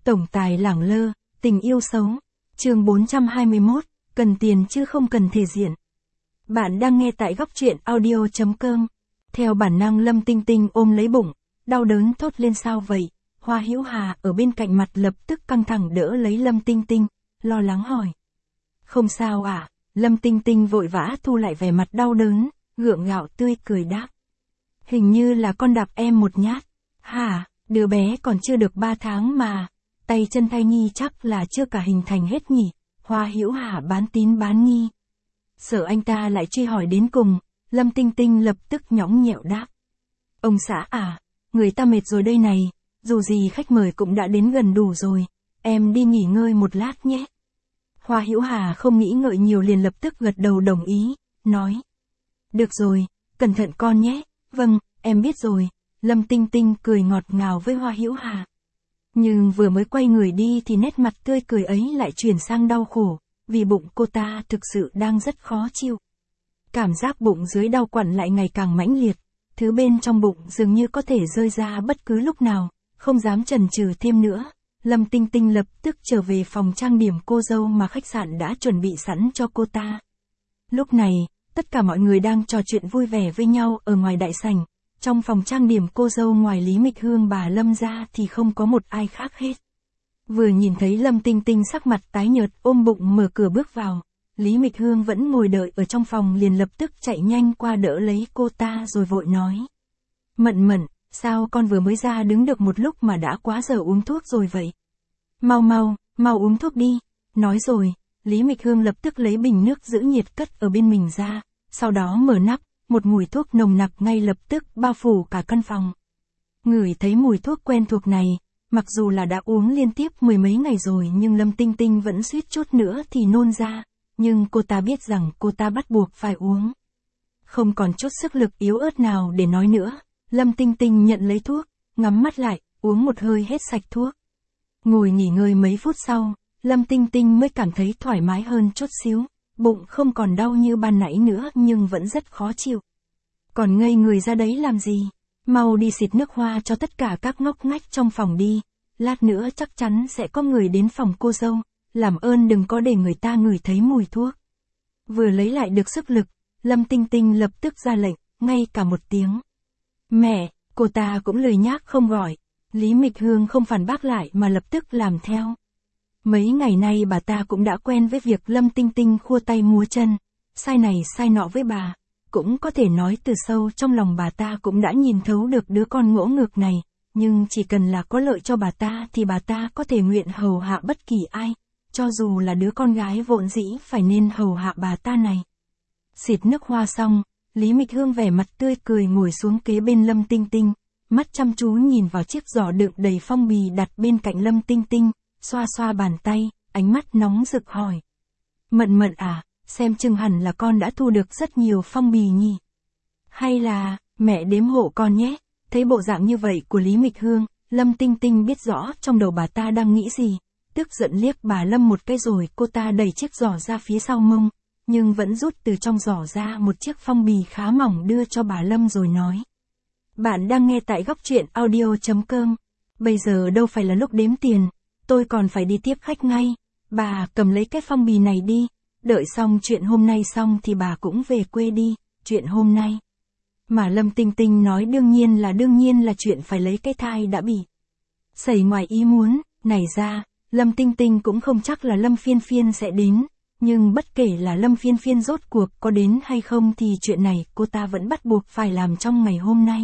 Tổng tài lẳng lơ, tình yêu xấu. Chương 421, cần tiền chứ không cần thể diện. Bạn đang nghe tại góc truyện audio.com. Theo bản năng Lâm Tinh Tinh ôm lấy bụng, đau đớn thốt lên sao vậy. Hoa Hữu Hà ở bên cạnh mặt lập tức căng thẳng đỡ lấy Lâm Tinh Tinh, lo lắng hỏi. Không sao à? Lâm Tinh Tinh vội vã thu lại vẻ mặt đau đớn, gượng gạo tươi cười đáp. Hình như là con đạp em một nhát. Hả, đứa bé còn chưa được 3 tháng mà. Tay chân thai nhi chắc là chưa cả hình thành hết nhỉ. Hoa Hữu Hà bán tín bán nghi. Sợ anh ta lại truy hỏi đến cùng, Lâm Tinh Tinh lập tức nhõng nhẽo đáp. Ông xã à, người ta mệt rồi đây này, dù gì khách mời cũng đã đến gần đủ rồi, em đi nghỉ ngơi một lát nhé. Hoa Hữu Hà không nghĩ ngợi nhiều liền lập tức gật đầu đồng ý, nói. Được rồi, cẩn thận con nhé, vâng, em biết rồi. Lâm Tinh Tinh cười ngọt ngào với Hoa Hữu Hà. Nhưng vừa mới quay người đi thì nét mặt tươi cười ấy lại chuyển sang đau khổ, vì bụng cô ta thực sự đang rất khó chịu. Cảm giác bụng dưới đau quặn lại ngày càng mãnh liệt, thứ bên trong bụng dường như có thể rơi ra bất cứ lúc nào, không dám chần chừ thêm nữa. Lâm Tinh Tinh lập tức trở về phòng trang điểm cô dâu mà khách sạn đã chuẩn bị sẵn cho cô ta. Lúc này, tất cả mọi người đang trò chuyện vui vẻ với nhau ở ngoài đại sảnh. Trong phòng trang điểm cô dâu ngoài Lý Mịch Hương bà Lâm ra thì không có một ai khác hết. Vừa nhìn thấy Lâm Tinh Tinh sắc mặt tái nhợt ôm bụng mở cửa bước vào, Lý Mịch Hương vẫn ngồi đợi ở trong phòng liền lập tức chạy nhanh qua đỡ lấy cô ta rồi vội nói. Mận Mận, sao con vừa mới ra đứng được một lúc mà đã quá giờ uống thuốc rồi vậy? Mau uống thuốc đi. Nói rồi, Lý Mịch Hương lập tức lấy bình nước giữ nhiệt cất ở bên mình ra, sau đó mở nắp, một mùi thuốc nồng nặc ngay lập tức bao phủ cả căn phòng. Ngửi thấy mùi thuốc quen thuộc này, mặc dù là đã uống liên tiếp mười mấy ngày rồi nhưng Lâm Tinh Tinh vẫn suýt chút nữa thì nôn ra, nhưng cô ta biết rằng cô ta bắt buộc phải uống. Không còn chút sức lực yếu ớt nào để nói nữa, Lâm Tinh Tinh nhận lấy thuốc, ngắm mắt lại, uống một hơi hết sạch thuốc. Ngồi nghỉ ngơi mấy phút sau, Lâm Tinh Tinh mới cảm thấy thoải mái hơn chút xíu, bụng không còn đau như ban nãy nữa nhưng vẫn rất khó chịu. Còn ngây người ra đấy làm gì? Mau đi xịt nước hoa cho tất cả các ngóc ngách trong phòng đi, lát nữa chắc chắn sẽ có người đến phòng cô dâu, làm ơn đừng có để người ta ngửi thấy mùi thuốc. Vừa lấy lại được sức lực, Lâm Tinh Tinh lập tức ra lệnh, ngay cả một tiếng. Mẹ, cô ta cũng lười nhác không gọi. Lý Mịch Hương không phản bác lại mà lập tức làm theo. Mấy ngày nay bà ta cũng đã quen với việc Lâm Tinh Tinh khua tay múa chân, sai này sai nọ với bà. Cũng có thể nói từ sâu trong lòng bà ta cũng đã nhìn thấu được đứa con ngỗ ngược này, nhưng chỉ cần là có lợi cho bà ta thì bà ta có thể nguyện hầu hạ bất kỳ ai, cho dù là đứa con gái vốn dĩ phải nên hầu hạ bà ta này. Xịt nước hoa xong, Lý Mịch Hương vẻ mặt tươi cười ngồi xuống kế bên Lâm Tinh Tinh, mắt chăm chú nhìn vào chiếc giỏ đựng đầy phong bì đặt bên cạnh Lâm Tinh Tinh, xoa xoa bàn tay, ánh mắt nóng rực hỏi. Mận Mận à, xem chừng hẳn là con đã thu được rất nhiều phong bì nhỉ? Hay là, mẹ đếm hộ con nhé? Thấy bộ dạng như vậy của Lý Mịch Hương, Lâm Tinh Tinh biết rõ trong đầu bà ta đang nghĩ gì, tức giận liếc bà Lâm một cái rồi cô ta đẩy chiếc giỏ ra phía sau mông, nhưng vẫn rút từ trong giỏ ra một chiếc phong bì khá mỏng đưa cho bà Lâm rồi nói. Bạn đang nghe tại góc truyện audio.com. Bây giờ đâu phải là lúc đếm tiền, tôi còn phải đi tiếp khách ngay. Bà cầm lấy cái phong bì này đi, đợi xong chuyện hôm nay xong thì bà cũng về quê đi, chuyện hôm nay. Mà Lâm Tinh Tinh nói đương nhiên là chuyện phải lấy cái thai đã bị xảy ngoài ý muốn, này ra, Lâm Tinh Tinh cũng không chắc là Lâm Phiên Phiên sẽ đến, nhưng bất kể là Lâm Phiên Phiên rốt cuộc có đến hay không thì chuyện này cô ta vẫn bắt buộc phải làm trong ngày hôm nay.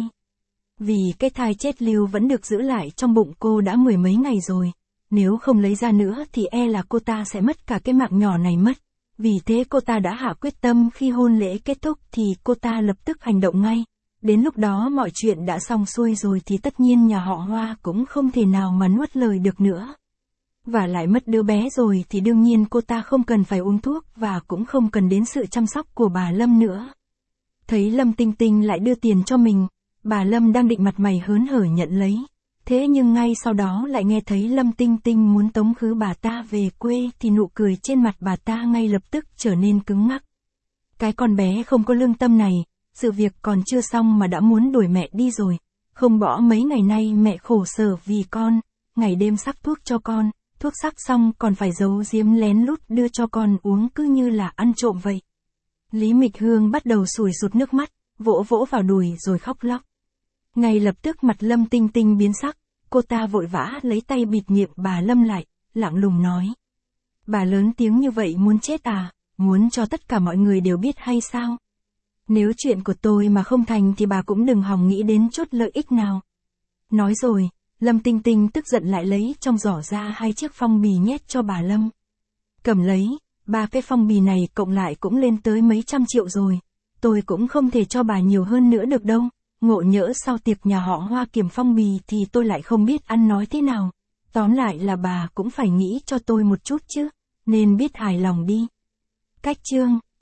Vì cái thai chết lưu vẫn được giữ lại trong bụng cô đã mười mấy ngày rồi, nếu không lấy ra nữa thì e là cô ta sẽ mất cả cái mạng nhỏ này mất. Vì thế cô ta đã hạ quyết tâm khi hôn lễ kết thúc thì cô ta lập tức hành động ngay. Đến lúc đó mọi chuyện đã xong xuôi rồi thì tất nhiên nhà họ Hoa cũng không thể nào mà nuốt lời được nữa. Và lại mất đứa bé rồi thì đương nhiên cô ta không cần phải uống thuốc và cũng không cần đến sự chăm sóc của bà Lâm nữa. Thấy Lâm Tinh Tinh lại đưa tiền cho mình, bà Lâm đang định mặt mày hớn hở nhận lấy. Thế nhưng ngay sau đó lại nghe thấy Lâm Tinh Tinh muốn tống khứ bà ta về quê thì nụ cười trên mặt bà ta ngay lập tức trở nên cứng ngắc. Cái con bé không có lương tâm này, sự việc còn chưa xong mà đã muốn đuổi mẹ đi rồi. Không bỏ mấy ngày nay mẹ khổ sở vì con, ngày đêm sắc thuốc cho con, thuốc sắc xong còn phải giấu giếm lén lút đưa cho con uống cứ như là ăn trộm vậy. Lý Mịch Hương bắt đầu sủi sụt nước mắt, vỗ vỗ vào đùi rồi khóc lóc. Ngay lập tức mặt Lâm Tinh Tinh biến sắc, cô ta vội vã lấy tay bịt miệng bà Lâm lại, lạnh lùng nói. Bà lớn tiếng như vậy muốn chết à, muốn cho tất cả mọi người đều biết hay sao? Nếu chuyện của tôi mà không thành thì bà cũng đừng hòng nghĩ đến chút lợi ích nào. Nói rồi, Lâm Tinh Tinh tức giận lại lấy trong giỏ ra 2 chiếc phong bì nhét cho bà Lâm. Cầm lấy, 3 cái phong bì này cộng lại cũng lên tới mấy trăm triệu rồi. Tôi cũng không thể cho bà nhiều hơn nữa được đâu. Ngộ nhỡ sau tiệc nhà họ Hoa kiểm phong bì thì tôi lại không biết ăn nói thế nào. Tóm lại là bà cũng phải nghĩ cho tôi một chút chứ, nên biết hài lòng đi. Cách chương